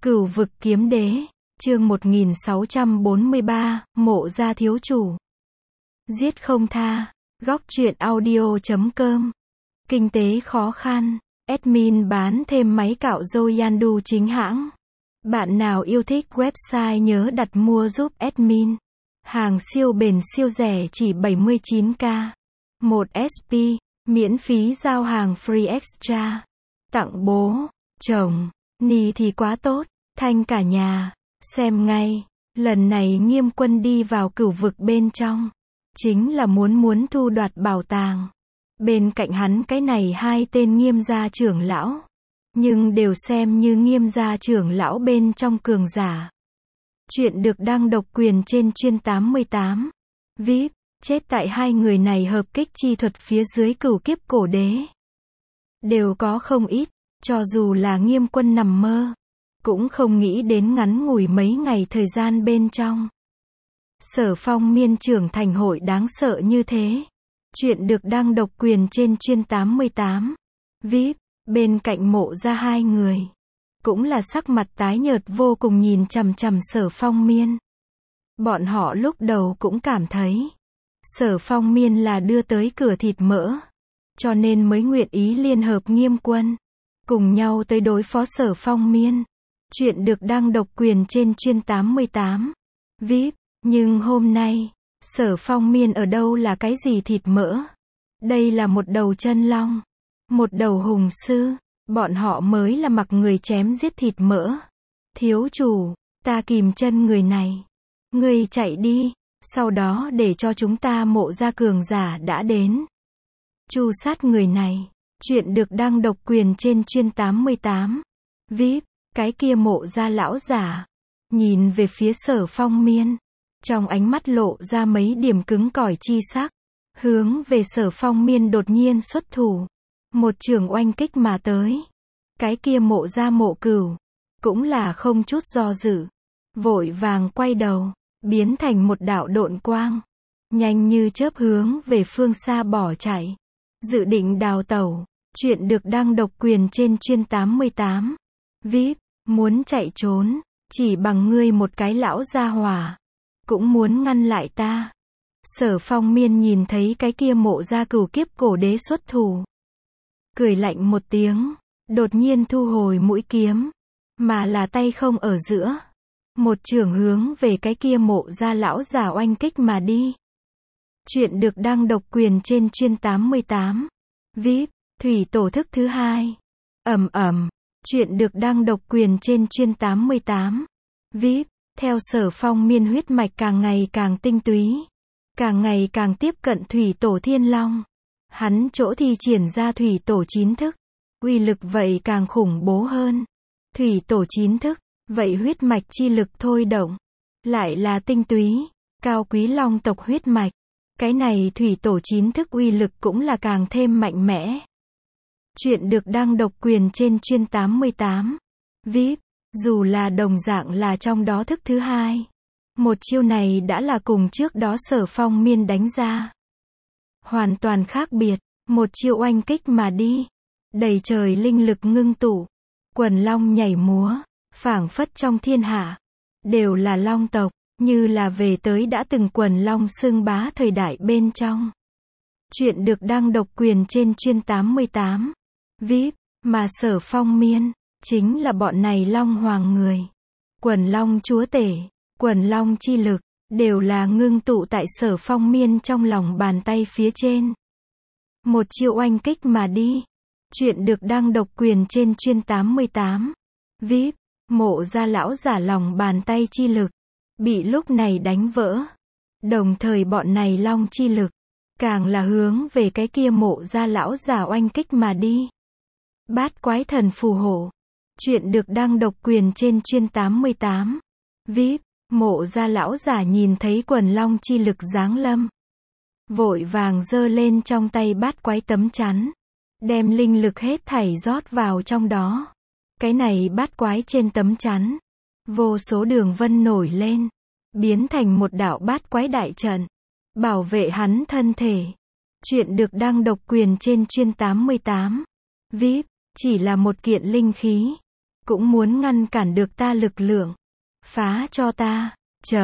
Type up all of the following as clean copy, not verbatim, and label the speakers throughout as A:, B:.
A: Cửu vực kiếm đế, chương 1643, mộ gia thiếu chủ. Giết không tha, góc truyện audio.com. Kinh tế khó khăn, admin bán thêm máy cạo râu Yandu chính hãng. Bạn nào yêu thích website nhớ đặt mua giúp admin. Hàng siêu bền siêu rẻ chỉ 79k. 1 SP, miễn phí giao hàng free extra. Tặng bố, chồng, ni thì quá tốt. Thanh cả nhà, xem ngay, lần này Nghiêm Quân đi vào cửu vực bên trong, chính là muốn thu đoạt bảo tàng. Bên cạnh hắn cái này hai tên Nghiêm gia trưởng lão, nhưng đều xem như Nghiêm gia trưởng lão bên trong cường giả. Chuyện được đăng độc quyền trên chuyên 88. VIP, chết tại hai người này hợp kích chi thuật phía dưới cửu kiếp cổ đế. Đều có không ít, cho dù là Nghiêm Quân nằm mơ, cũng không nghĩ đến ngắn ngủi mấy ngày thời gian bên trong. Sở Phong Miên trưởng thành hội đáng sợ như thế. Chuyện được đăng độc quyền trên chuyên 88. VIP, bên cạnh mộ ra hai người. Cũng là sắc mặt tái nhợt vô cùng nhìn chằm chằm Sở Phong Miên. Bọn họ lúc đầu cũng cảm thấy Sở Phong Miên là đưa tới cửa thịt mỡ, cho nên mới nguyện ý liên hợp Nghiêm Quân, cùng nhau tới đối phó Sở Phong Miên. Chuyện được đăng độc quyền trên chuyên 88. VIP, nhưng hôm nay, Sở Phong Miên ở đâu là cái gì thịt mỡ? Đây là một đầu chân long, một đầu hùng sư, bọn họ mới là mặc người chém giết thịt mỡ. Thiếu chủ, ta kìm chân người này. Người chạy đi, sau đó để cho chúng ta mộ gia cường giả đã đến. Tru sát người này. Chuyện được đăng độc quyền trên chuyên 88. VIP, cái kia mộ gia lão giả, nhìn về phía Sở Phong Miên, trong ánh mắt lộ ra mấy điểm cứng cỏi chi sắc, hướng về Sở Phong Miên đột nhiên xuất thủ, một trường oanh kích mà tới. Cái kia mộ gia Mộ Cửu, cũng là không chút do dự, vội vàng quay đầu, biến thành một đạo độn quang, nhanh như chớp hướng về phương xa bỏ chạy, dự định đào tẩu. Chuyện được đăng độc quyền trên chuyên 88. VIP, muốn chạy trốn, chỉ bằng ngươi một cái lão gia hỏa, cũng muốn ngăn lại ta. Sở Phong Miên nhìn thấy cái kia mộ gia cửu kiếp cổ đế xuất thủ, cười lạnh một tiếng, đột nhiên thu hồi mũi kiếm, mà là tay không ở giữa, một chưởng hướng về cái kia mộ gia lão giả oanh kích mà đi. Chuyện được đăng độc quyền trên chuyên 88. VIP, thủy tổ thức thứ hai. Ầm ầm. Chuyện được đăng độc quyền trên chuyên 88. VIP, theo Sở Phong Miên huyết mạch càng ngày càng tinh túy, càng ngày càng tiếp cận thủy tổ thiên long. Hắn chỗ thi triển ra thủy tổ 9 thức, uy lực vậy càng khủng bố hơn. Thủy tổ 9 thức, vậy huyết mạch chi lực thôi động, lại là tinh túy, cao quý long tộc huyết mạch. Cái này thủy tổ 9 thức uy lực cũng là càng thêm mạnh mẽ. Chuyện được đăng độc quyền trên chuyên 88. VIP, dù là đồng dạng là trong đó thức thứ hai, một chiêu này đã là cùng trước đó Sở Phong Miên đánh ra hoàn toàn khác biệt. Một chiêu oanh kích mà đi, đầy trời linh lực ngưng tụ, quần long nhảy múa, phảng phất trong thiên hạ đều là long tộc, như là về tới đã từng quần long xưng bá thời đại bên trong. Chuyện được đăng độc quyền trên chuyên 88. VIP, mà Sở Phong Miên chính là bọn này long hoàng người, quần long chúa tể, quần long chi lực đều là ngưng tụ tại Sở Phong Miên trong lòng bàn tay phía trên. Một chiêu oanh kích mà đi. Chuyện được đăng độc quyền trên chuyên 88. VIP, mộ gia lão giả lòng bàn tay chi lực bị lúc này đánh vỡ, đồng thời bọn này long chi lực càng là hướng về cái kia mộ gia lão giả oanh kích mà đi. Bát quái thần phù hộ. Chuyện được đăng độc quyền trên chuyên 88. VIP, mộ gia lão giả nhìn thấy quần long chi lực giáng lâm, vội vàng giơ lên trong tay bát quái tấm chắn, đem linh lực hết thảy rót vào trong đó. Cái này bát quái trên tấm chắn, vô số đường vân nổi lên, biến thành một đạo bát quái đại trận, bảo vệ hắn thân thể. Chuyện được đăng độc quyền trên chuyên 88. VIP, chỉ là một kiện linh khí, cũng muốn ngăn cản được ta lực lượng. Phá cho ta.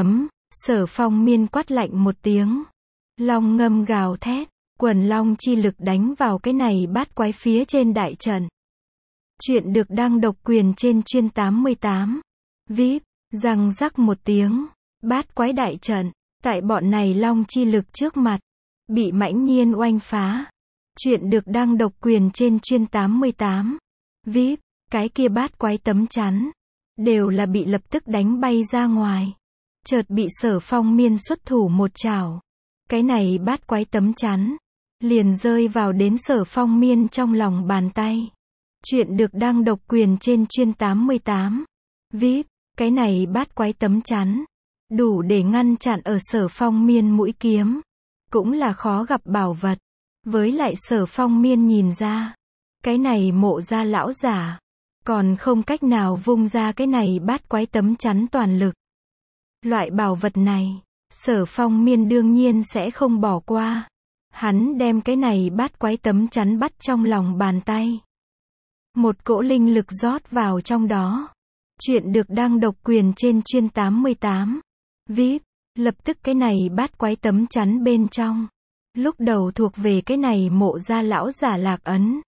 A: Sở Phong Miên quát lạnh một tiếng. Long ngâm gào thét, quần long chi lực đánh vào cái này bát quái phía trên đại trận. Chuyện được đăng độc quyền trên chuyên 88. VIP, răng rắc một tiếng, bát quái đại trận, tại bọn này long chi lực trước mặt, bị mãnh nhiên oanh phá. Chuyện được đăng độc quyền trên chuyên 88. VIP, cái kia bát quái tấm chắn, đều là bị lập tức đánh bay ra ngoài. Chợt bị Sở Phong Miên xuất thủ một chảo. Cái này bát quái tấm chắn, liền rơi vào đến Sở Phong Miên trong lòng bàn tay. Chuyện được đăng độc quyền trên chuyên 88. VIP, cái này bát quái tấm chắn, đủ để ngăn chặn ở Sở Phong Miên mũi kiếm. Cũng là khó gặp bảo vật. Với lại Sở Phong Miên nhìn ra, cái này Mộ gia lão giả, còn không cách nào vung ra cái này bát quái tấm chắn toàn lực. Loại bảo vật này, Sở Phong Miên đương nhiên sẽ không bỏ qua. Hắn đem cái này bát quái tấm chắn bắt trong lòng bàn tay. Một cỗ linh lực rót vào trong đó. Chuyện được đăng độc quyền trên chuyên 88. VIP, lập tức cái này bát quái tấm chắn bên trong. Lúc đầu thuộc về cái này Mộ gia lão giả lạc ấn.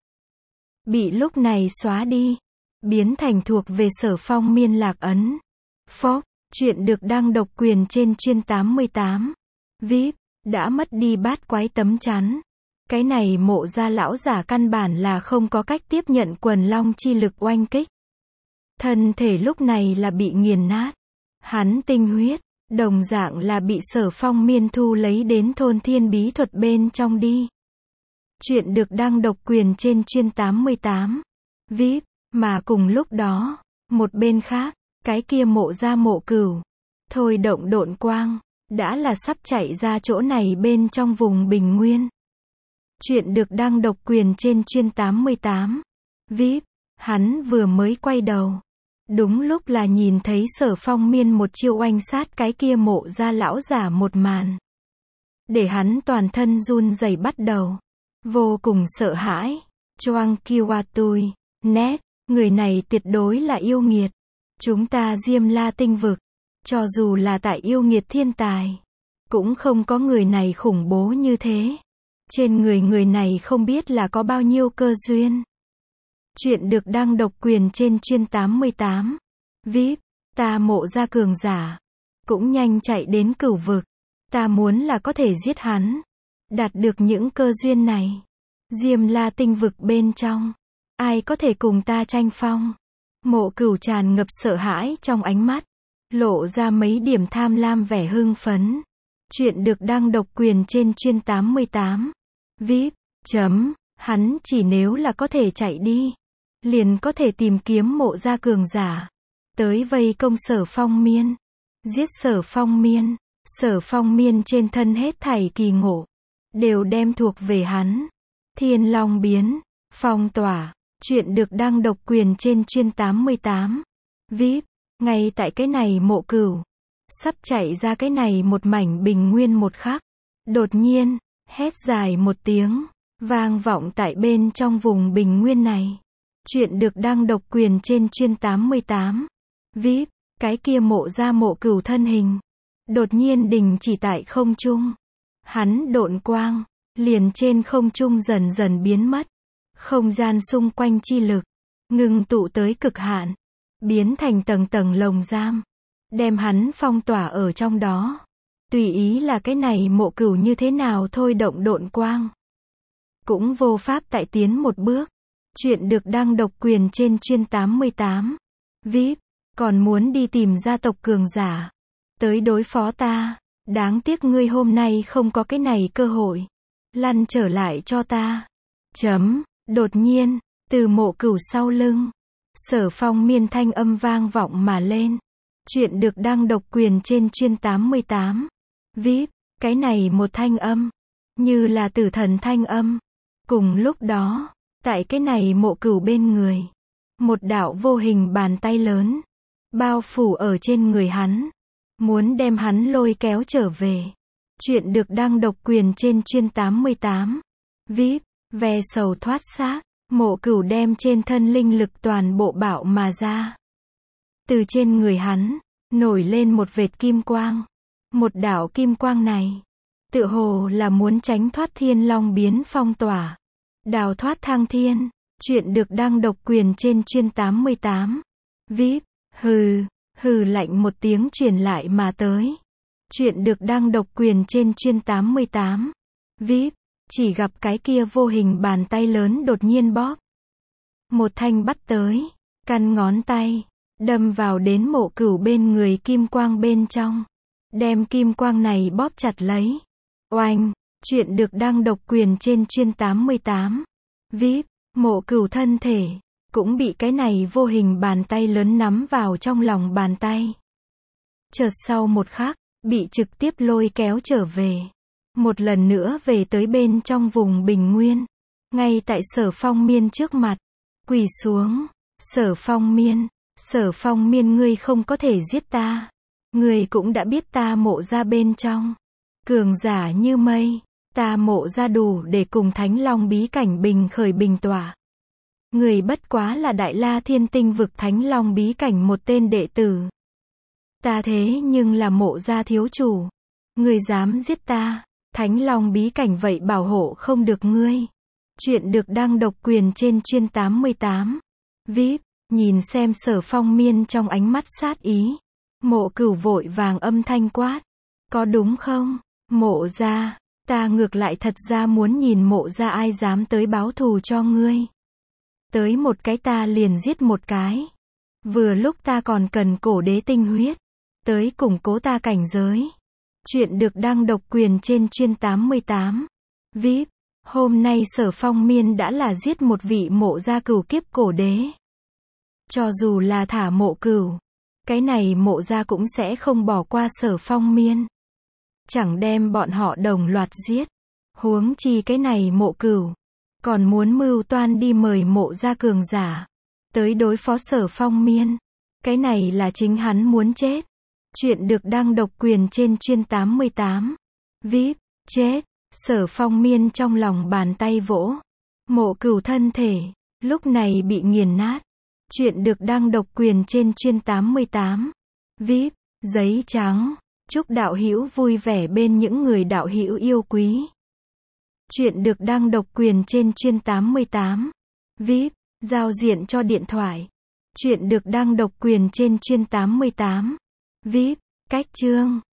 A: Bị lúc này xóa đi. Biến thành thuộc về Sở Phong Miên lạc ấn. Phốc, chuyện được đăng độc quyền trên chuyên 88. VIP, đã mất đi bát quái tấm chắn. Cái này Mộ gia lão giả căn bản là không có cách tiếp nhận quần long chi lực oanh kích. Thân thể lúc này là bị nghiền nát. Hắn tinh huyết, đồng dạng là bị Sở Phong Miên thu lấy đến thôn thiên bí thuật bên trong đi. Chuyện được đăng độc quyền trên chuyên 88. VIP, mà cùng lúc đó, một bên khác, cái kia Mộ gia Mộ Cửu, thôi động độn quang, đã là sắp chạy ra chỗ này bên trong vùng bình nguyên. Chuyện được đăng độc quyền trên chuyên 88. VIP, hắn vừa mới quay đầu. Đúng lúc là nhìn thấy Sở Phong Miên một chiêu oanh sát cái kia Mộ gia lão giả một màn. Để hắn toàn thân run rẩy bắt đầu. Vô cùng sợ hãi. Choang Kiwa Tui, nét, người này tuyệt đối là yêu nghiệt. Chúng ta Diêm La tinh vực, cho dù là tại yêu nghiệt thiên tài, cũng không có người này khủng bố như thế. Trên người này không biết là có bao nhiêu cơ duyên. Chuyện được đăng độc quyền trên chuyên 88. VIP, ta Mộ gia cường giả, cũng nhanh chạy đến cửu vực. Ta muốn là có thể giết hắn, đạt được những cơ duyên này. Diêm La tinh vực bên trong, ai có thể cùng ta tranh phong? Mộ Cửu tràn ngập sợ hãi trong ánh mắt, lộ ra mấy điểm tham lam vẻ hưng phấn. Chuyện được đăng độc quyền trên chuyên 88. VIP, hắn chỉ nếu là có thể chạy đi, liền có thể tìm kiếm Mộ gia cường giả, tới vây công Sở Phong Miên, giết Sở Phong Miên. Sở Phong Miên trên thân hết thảy kỳ ngộ, đều đem thuộc về hắn. Thiên Long biến, phong tỏa, chuyện được đăng độc quyền trên chuyên 88. VIP, ngay tại cái này Mộ Cửu, sắp chạy ra cái này một mảnh bình nguyên một khắc. Đột nhiên, hét dài một tiếng, vang vọng tại bên trong vùng bình nguyên này. Chuyện được đăng độc quyền trên chuyên 88. VIP, cái kia Mộ gia Mộ Cửu thân hình, đột nhiên đình chỉ tại không trung. Hắn độn quang, liền trên không trung dần dần biến mất. Không gian xung quanh chi lực, ngừng tụ tới cực hạn, biến thành tầng tầng lồng giam, đem hắn phong tỏa ở trong đó. Tùy ý là cái này Mộ Cửu như thế nào thôi động độn quang, cũng vô pháp tại tiến một bước. Chuyện được đăng độc quyền trên chuyên 88. VIP, còn muốn đi tìm gia tộc cường giả, tới đối phó ta. Đáng tiếc ngươi hôm nay không có cái này cơ hội. Lăn trở lại cho ta. Đột nhiên, từ Mộ Cửu sau lưng, Sở Phong Miên thanh âm vang vọng mà lên. Chuyện được đăng độc quyền trên chuyên 88. VIP, cái này một thanh âm, như là tử thần thanh âm. Cùng lúc đó, tại cái này Mộ Cửu bên người, một đạo vô hình bàn tay lớn, bao phủ ở trên người hắn, muốn đem hắn lôi kéo trở về. Chuyện được đăng độc quyền trên chuyên 88. VIP, ve sầu thoát xác, Mộ Cửu đem trên thân linh lực toàn bộ bạo mà ra. Từ trên người hắn, nổi lên một vệt kim quang. Một đạo kim quang này, tựa hồ là muốn tránh thoát Thiên Long biến phong tỏa. Đào thoát thăng thiên. Chuyện được đăng độc quyền trên chuyên 88. VIP. Hừ. Hừ lạnh một tiếng truyền lại mà tới. Chuyện được đăng độc quyền trên chuyên 88. VIP. Chỉ gặp cái kia vô hình bàn tay lớn đột nhiên bóp. Một thanh bắt tới. Căn ngón tay. Đâm vào đến Mộ Cửu bên người kim quang bên trong. Đem kim quang này bóp chặt lấy. Oanh. Chuyện được đăng độc quyền trên chuyên 88. VIP. Mộ Cửu thân thể cũng bị cái này vô hình bàn tay lớn nắm vào trong lòng bàn tay. Chợt sau một khắc, bị trực tiếp lôi kéo trở về. Một lần nữa về tới bên trong vùng bình nguyên. Ngay tại Sở Phong Miên trước mặt. Quỳ xuống. Sở Phong Miên ngươi không có thể giết ta. Ngươi cũng đã biết ta Mộ gia bên trong. Cường giả như mây. Ta Mộ gia đủ để cùng Thánh Long bí cảnh bình khởi bình tỏa. Người bất quá là Đại La Thiên Tinh vực Thánh Long bí cảnh một tên đệ tử. Ta thế nhưng là Mộ gia thiếu chủ. Ngươi dám giết ta, Thánh Long bí cảnh vậy bảo hộ không được ngươi. Chuyện được đăng độc quyền trên chuyên 88. VIP. Nhìn xem Sở Phong Miên trong ánh mắt sát ý. Mộ Cửu vội vàng âm thanh quát. Có đúng không? Mộ gia. Ta ngược lại thật ra muốn nhìn Mộ gia ai dám tới báo thù cho ngươi. Tới một cái ta liền giết một cái. Vừa lúc ta còn cần cổ đế tinh huyết. Tới củng cố ta cảnh giới. Chuyện được đăng độc quyền trên chuyên 88. VIP. Hôm nay Sở Phong Miên đã là giết một vị Mộ gia cửu kiếp cổ đế. Cho dù là thả Mộ Cửu, cái này Mộ gia cũng sẽ không bỏ qua Sở Phong Miên. Chẳng đem bọn họ đồng loạt giết. Huống chi cái này Mộ Cửu còn muốn mưu toan đi mời Mộ gia cường giả tới đối phó Sở Phong Miên. Cái này là chính hắn muốn chết. Chuyện được đăng độc quyền trên chuyên 88. VIP. Chết. Sở Phong Miên trong lòng bàn tay vỗ. Mộ Cửu thân thể lúc này bị nghiền nát. Chuyện được đăng độc quyền trên chuyên 88. VIP. Giấy trắng. Chúc đạo hữu vui vẻ bên những người đạo hữu yêu quý. Chuyện được đăng độc quyền trên chuyên 88. VIP. Giao diện cho điện thoại. Chuyện được đăng độc quyền trên chuyên 88. VIP. Cách chương.